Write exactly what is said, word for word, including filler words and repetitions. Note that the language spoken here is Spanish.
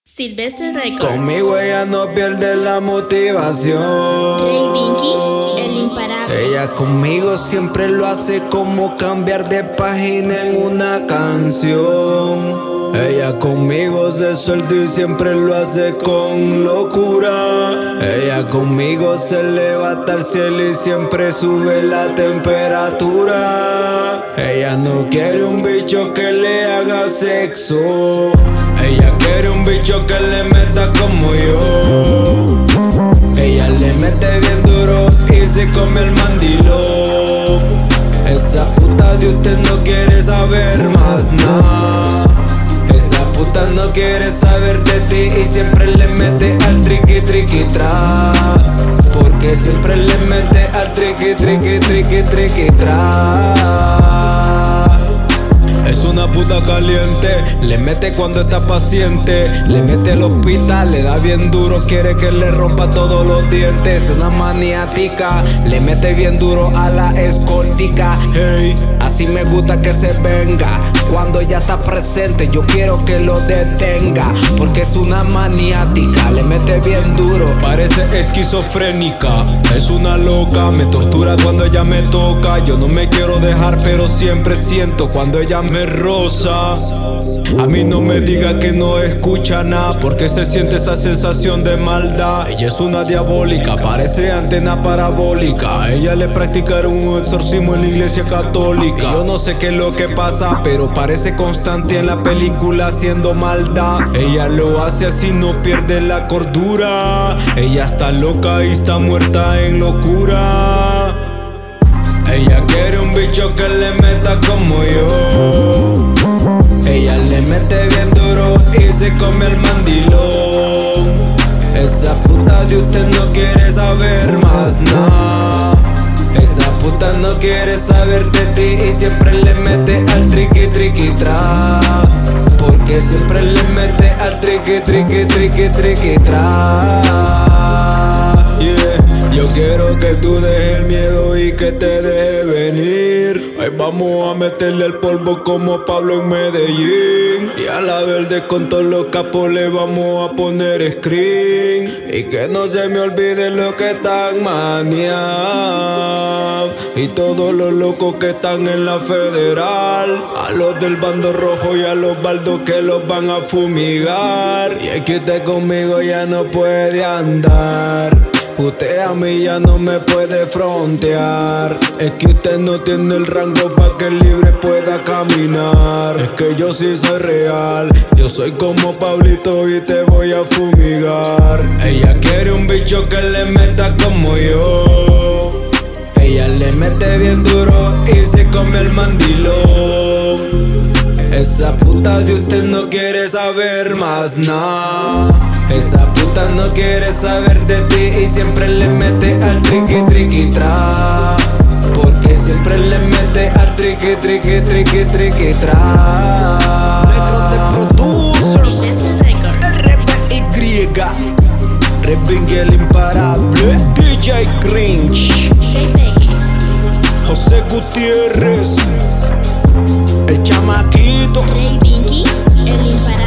Silvestre Records. Conmigo ella no pierde la motivación. Rey Vinky, el imparable. Ella conmigo siempre lo hace como cambiar de página en una canción. Ella conmigo se suelta y siempre lo hace con locura. Ella conmigo se levanta al cielo y siempre sube la temperatura. Ella no quiere un bicho que le haga sexo. Ella quiere un bicho que le meta como yo. Ella le mete bien duro y se come el mandilón. Esa puta de usted no quiere saber más nada. Esa puta no quiere saber de ti y siempre le mete al triqui triqui tra. Porque siempre le mete al triqui triqui triqui triqui tra. Es una puta caliente, le mete cuando está paciente. Le mete el hospital, le da bien duro, quiere que le rompa todos los dientes. Es una maniática, le mete bien duro a la escoltica. Hey, así me gusta que se venga. Cuando ella está presente, yo quiero que lo detenga. Porque es una maniática, le mete bien duro. Parece esquizofrénica, es una loca. Me tortura cuando ella me toca. Yo no me quiero dejar, pero siempre siento cuando ella me rosa. A mí no me diga que no escucha nada, porque se siente esa sensación de maldad. Ella es una diabólica, parece antena parabólica. Ella le practicaron un exorcismo en la iglesia católica. Yo no sé qué es lo que pasa, pero parece constante en la película haciendo maldad. Ella lo hace así, no pierde la cordura. Ella está loca y está muerta en locura. Ella quiere un bicho que le meta como yo. Ella le mete bien duro y se come el mandilón. Esa puta de usted no quiere saber más nada. Esa puta no quiere saber de ti y siempre le mete al triqui triqui tra. Porque siempre le mete al triqui triqui triqui triqui tra. Yeah. Yo quiero que tú dejes el miedo y que te dejes venir. Ahí vamos a meterle el polvo como Pablo en Medellín. Y a la verde con todos los capos le vamos a poner screen. Y que no se me olvide lo que están maniados. Y todos los locos que están en la federal. A los del bando rojo y a los baldos que los van a fumigar. Y es que usted conmigo ya no puede andar. Usted a mí ya no me puede frontear. Es que usted no tiene el rango para que libre pueda caminar. Es que yo sí soy real. Yo soy como Pablito y te voy a fumigar. Ella quiere un bicho que le meta como yo. Ella le mete bien duro y se come el mandilón. Esa puta de usted no quiere saber más nada. Esa puta no quiere saber de ti y siempre le mete al triqui triqui tra. Porque siempre le mete al triqui triqui triqui triqui tra. Metro de Producers, Silvestre Records. R B Y, Rey Vinky el imparable, D J Cringe, Rey Becky. José Gutiérrez, el chamaquito. Rey Vinky, el imparable.